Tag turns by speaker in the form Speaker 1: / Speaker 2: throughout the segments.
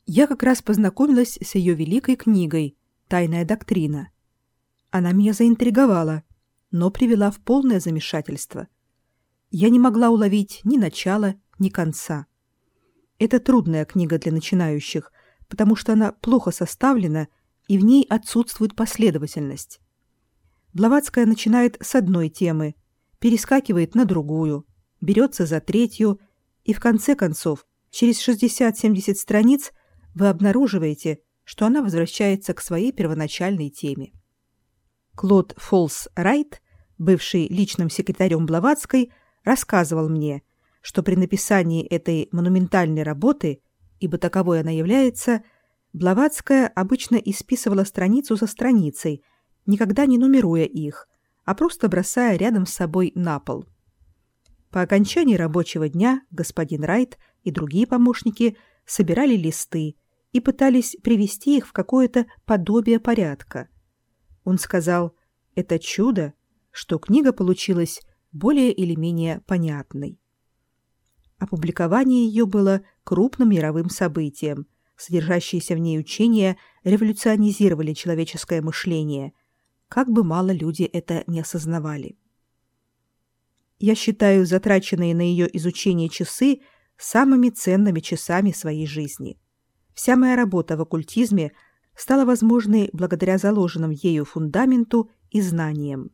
Speaker 1: Я как раз познакомилась с ее великой книгой «Тайная доктрина». Она меня заинтриговала, но привела в полное замешательство. Я не могла уловить ни начала, ни конца. Это трудная книга для начинающих, потому что она плохо составлена, и в ней отсутствует последовательность. Блаватская начинает с одной темы, перескакивает на другую, берется за третью, и в конце концов, через 60-70 страниц, вы обнаруживаете, что она возвращается к своей первоначальной теме. Клод Фолс-Райт, бывший личным секретарем Блаватской, рассказывал мне, что при написании этой монументальной работы, ибо таковой она является, Блаватская обычно исписывала страницу за страницей, никогда не нумеруя их, а просто бросая рядом с собой на пол. По окончании рабочего дня господин Райт и другие помощники собирали листы и пытались привести их в какое-то подобие порядка. Он сказал, это чудо, что книга получилась более или менее понятной. Опубликование ее было крупным мировым событием. Содержащиеся в ней учения революционизировали человеческое мышление, как бы мало люди это не осознавали. Я считаю затраченные на ее изучение часы самыми ценными часами своей жизни. Вся моя работа в оккультизме стала возможной благодаря заложенным ею фундаменту и знаниям.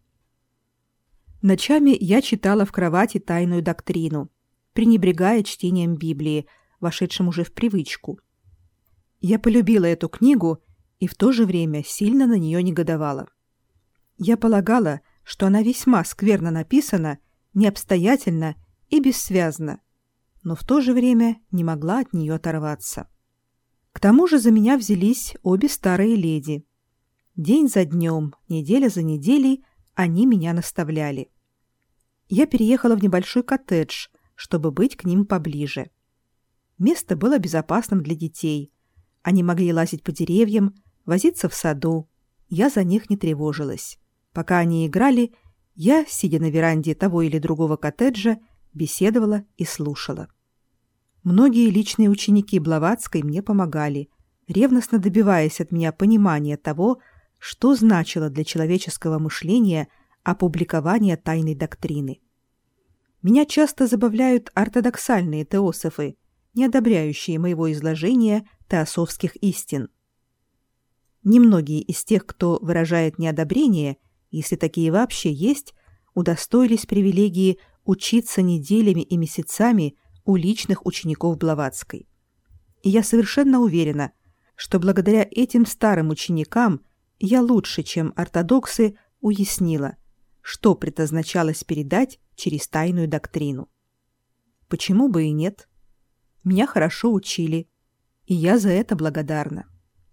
Speaker 1: Ночами я читала в кровати «Тайную доктрину», пренебрегая чтением Библии, вошедшим уже в привычку. Я полюбила эту книгу и в то же время сильно на нее негодовала. Я полагала, что она весьма скверно написана, необстоятельно и бессвязно, но в то же время не могла от нее оторваться. К тому же за меня взялись обе старые леди. День за днем, неделя за неделей они меня наставляли. Я переехала в небольшой коттедж, чтобы быть к ним поближе. Место было безопасным для детей. Они могли лазить по деревьям, возиться в саду. Я за них не тревожилась. Пока они играли, я, сидя на веранде того или другого коттеджа, беседовала и слушала. Многие личные ученики Блаватской мне помогали, ревностно добиваясь от меня понимания того, что значило для человеческого мышления опубликование тайной доктрины. Меня часто забавляют ортодоксальные теософы, не одобряющие моего изложения теософских истин. Немногие из тех, кто выражает неодобрение, если такие вообще есть, удостоились привилегии учиться неделями и месяцами у личных учеников Блаватской. И я совершенно уверена, что благодаря этим старым ученикам я лучше, чем ортодоксы, уяснила, что предназначалось передать через тайную доктрину. Почему бы и нет? Меня хорошо учили, и я за это благодарна.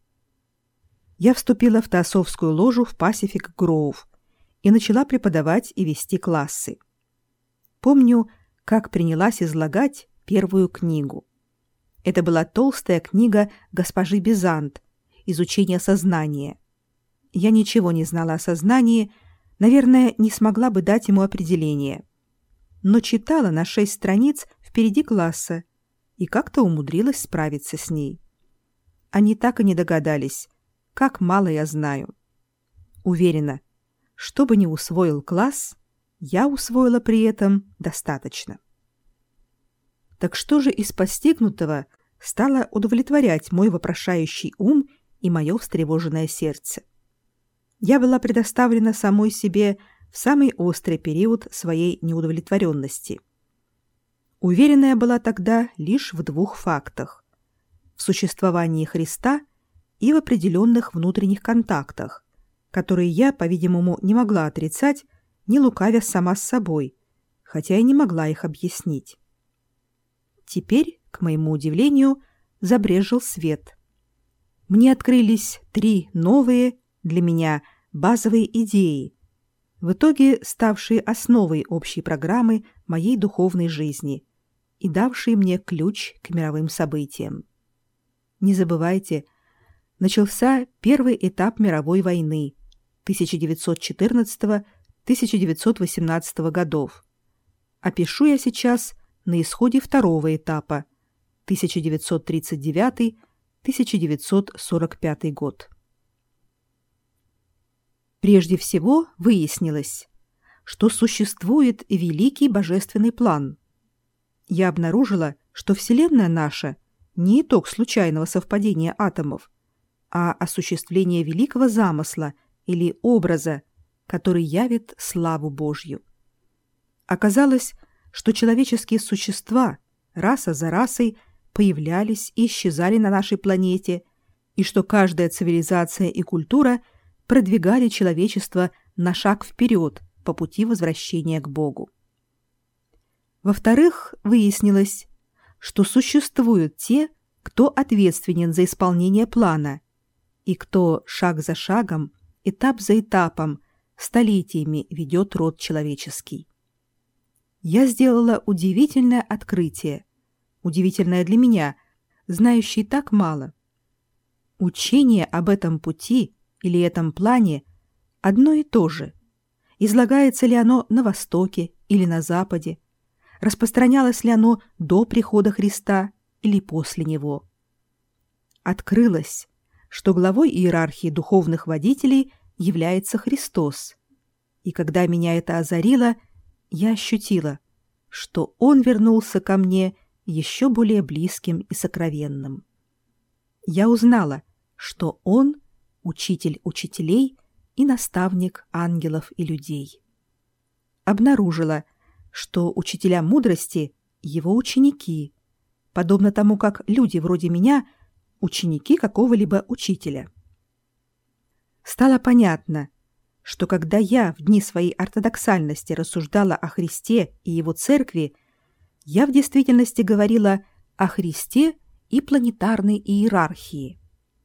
Speaker 1: Я вступила в теософскую ложу в Пасифик Гроув и начала преподавать и вести классы. Помню, как принялась излагать первую книгу. Это была толстая книга госпожи Безант «Изучение сознания». Я ничего не знала о сознании, наверное, не смогла бы дать ему определение. Но читала на 6 страниц впереди класса и как-то умудрилась справиться с ней. Они так и не догадались, как мало я знаю. Уверена, что бы ни усвоил класс, я усвоила при этом достаточно. Так что же из постигнутого стало удовлетворять мой вопрошающий ум и мое встревоженное сердце? Я была предоставлена самой себе в самый острый период своей неудовлетворенности. Уверена я была тогда лишь в 2 фактах: в существовании Христа и в определенных внутренних контактах, которые я, по-видимому, не могла отрицать, не лукавя сама с собой, хотя и не могла их объяснить. Теперь, к моему удивлению, забрезжил свет. Мне открылись 3 новые, для меня, базовые идеи, в итоге ставшие основой общей программы моей духовной жизни и давшие мне ключ к мировым событиям. Не забывайте, начался первый этап мировой войны 1914-1918 годов. Опишу я сейчас на исходе второго этапа 1939-1945 1945 год. Прежде всего выяснилось, что существует великий божественный план. Я обнаружила, что Вселенная наша не итог случайного совпадения атомов, а осуществление великого замысла или образа, который явит славу Божью. Оказалось, что человеческие существа раса за расой появлялись и исчезали на нашей планете, и что каждая цивилизация и культура продвигали человечество на шаг вперед по пути возвращения к Богу. Во-вторых, выяснилось, что существуют те, кто ответственен за исполнение плана, и кто шаг за шагом, этап за этапом, столетиями ведет род человеческий. Я сделала удивительное открытие, удивительное для меня, знающей так мало. Учение об этом пути или этом плане одно и то же. Излагается ли оно на Востоке или на Западе? Распространялось ли оно до прихода Христа или после него? Открылось, что главой иерархии духовных водителей является Христос. И когда меня это озарило, я ощутила, что Он вернулся ко мне еще более близким и сокровенным. Я узнала, что Он — учитель учителей и наставник ангелов и людей. Обнаружила, что учителя мудрости — Его ученики, подобно тому, как люди вроде меня — ученики какого-либо учителя. Стало понятно, что когда я в дни своей ортодоксальности рассуждала о Христе и Его церкви, я в действительности говорила о Христе и планетарной иерархии.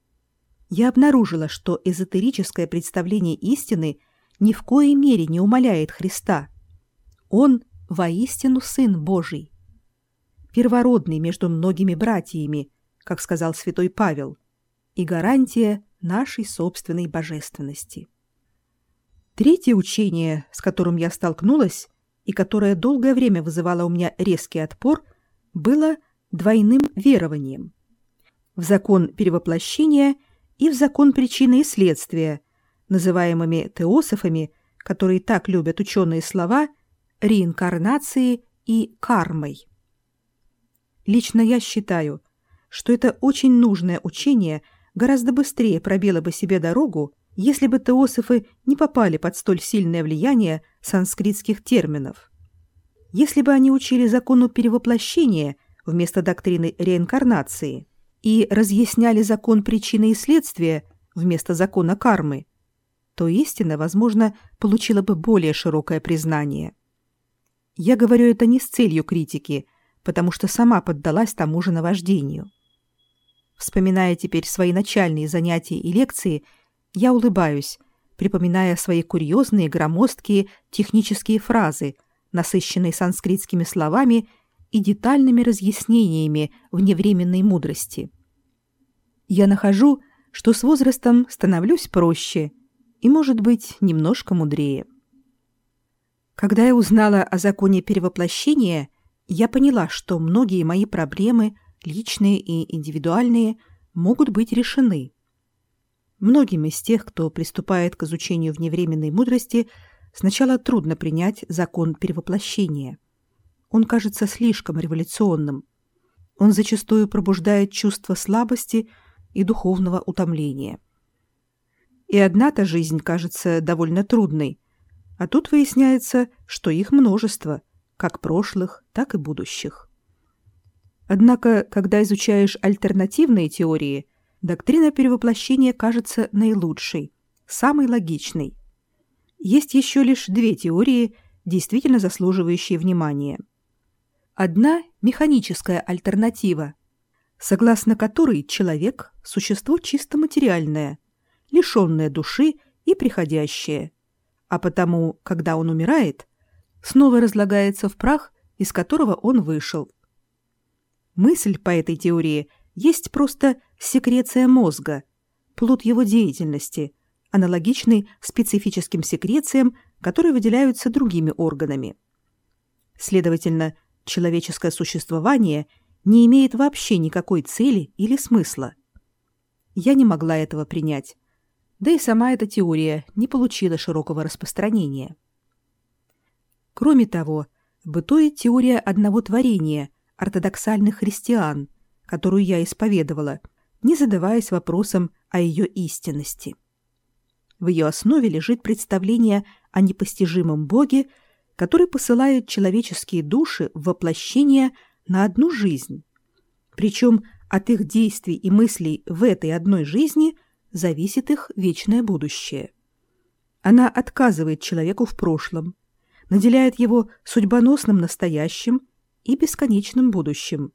Speaker 1: Я обнаружила, что эзотерическое представление истины ни в коей мере не умаляет Христа. Он воистину Сын Божий, первородный между многими братьями, как сказал святой Павел, и гарантия нашей собственной божественности. Третье учение, с которым я столкнулась и которое долгое время вызывало у меня резкий отпор, было двойным верованием: в закон перевоплощения и в закон причины и следствия, называемыми теософами, которые так любят ученые слова, реинкарнацией и кармой. Лично я считаю, что это очень нужное учение гораздо быстрее пробило бы себе дорогу, если бы теософы не попали под столь сильное влияние санскритских терминов. Если бы они учили закону перевоплощения вместо доктрины реинкарнации и разъясняли закон причины и следствия вместо закона кармы, то истина, возможно, получила бы более широкое признание. Я говорю это не с целью критики, потому что сама поддалась тому же наваждению. Вспоминая теперь свои начальные занятия и лекции, я улыбаюсь, припоминая свои курьезные, громоздкие технические фразы, насыщенные санскритскими словами и детальными разъяснениями вневременной мудрости. Я нахожу, что с возрастом становлюсь проще и, может быть, немножко мудрее. Когда я узнала о законе перевоплощения, я поняла, что многие мои проблемы, личные и индивидуальные, могут быть решены. Многим из тех, кто приступает к изучению вневременной мудрости, сначала трудно принять закон перевоплощения. Он кажется слишком революционным. Он зачастую пробуждает чувство слабости и духовного утомления. И одна-то жизнь кажется довольно трудной, а тут выясняется, что их множество, как прошлых, так и будущих. Однако, когда изучаешь альтернативные теории, доктрина перевоплощения кажется наилучшей, самой логичной. Есть еще лишь две теории, действительно заслуживающие внимания. Одна – механическая альтернатива, согласно которой человек – существо чисто материальное, лишенное души и приходящее, а потому, когда он умирает, снова разлагается в прах, из которого он вышел. Мысль по этой теории есть просто секреция мозга, плод его деятельности, аналогичный специфическим секрециям, которые выделяются другими органами. Следовательно, человеческое существование не имеет вообще никакой цели или смысла. я не могла этого принять. Да и сама эта теория не получила широкого распространения. Кроме того, бытует теория одного творения ортодоксальных христиан, которую я исповедовала, не задаваясь вопросом о ее истинности. В ее основе лежит представление о непостижимом Боге, который посылает человеческие души в воплощение на одну жизнь. Причем от их действий и мыслей в этой одной жизни зависит их вечное будущее. Она отказывает человеку в прошлом, наделяет его судьбоносным настоящим и бесконечным будущим,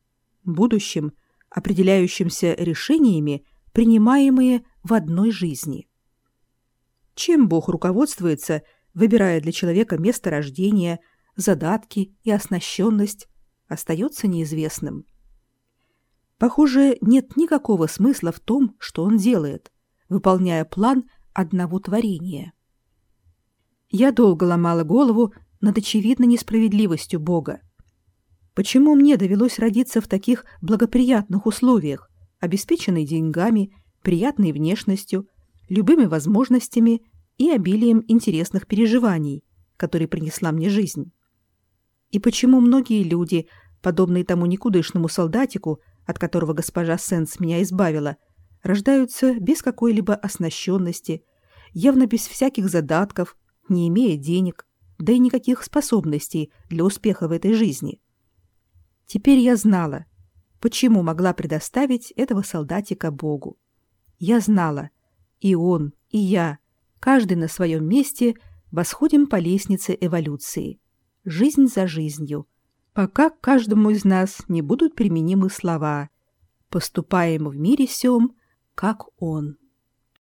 Speaker 1: определяющимся решениями, принимаемые в одной жизни. Чем Бог руководствуется, выбирая для человека место рождения, задатки и оснащенность, остается неизвестным. Похоже, нет никакого смысла в том, что он делает, выполняя план одного творения. Я долго ломала голову над очевидной несправедливостью Бога. Почему мне довелось родиться в таких благоприятных условиях, обеспеченной деньгами, приятной внешностью, любыми возможностями и обилием интересных переживаний, которые принесла мне жизнь? И почему многие люди, подобные тому никудышному солдатику, от которого госпожа Сенс меня избавила, рождаются без какой-либо оснащенности, явно без всяких задатков, не имея денег, да и никаких способностей для успеха в этой жизни? Теперь я знала, почему могла предоставить этого солдатика Богу. Я знала, и он, и я, каждый на своем месте, восходим по лестнице эволюции, жизнь за жизнью, пока к каждому из нас не будут применимы слова «поступаем в мире сём, как он».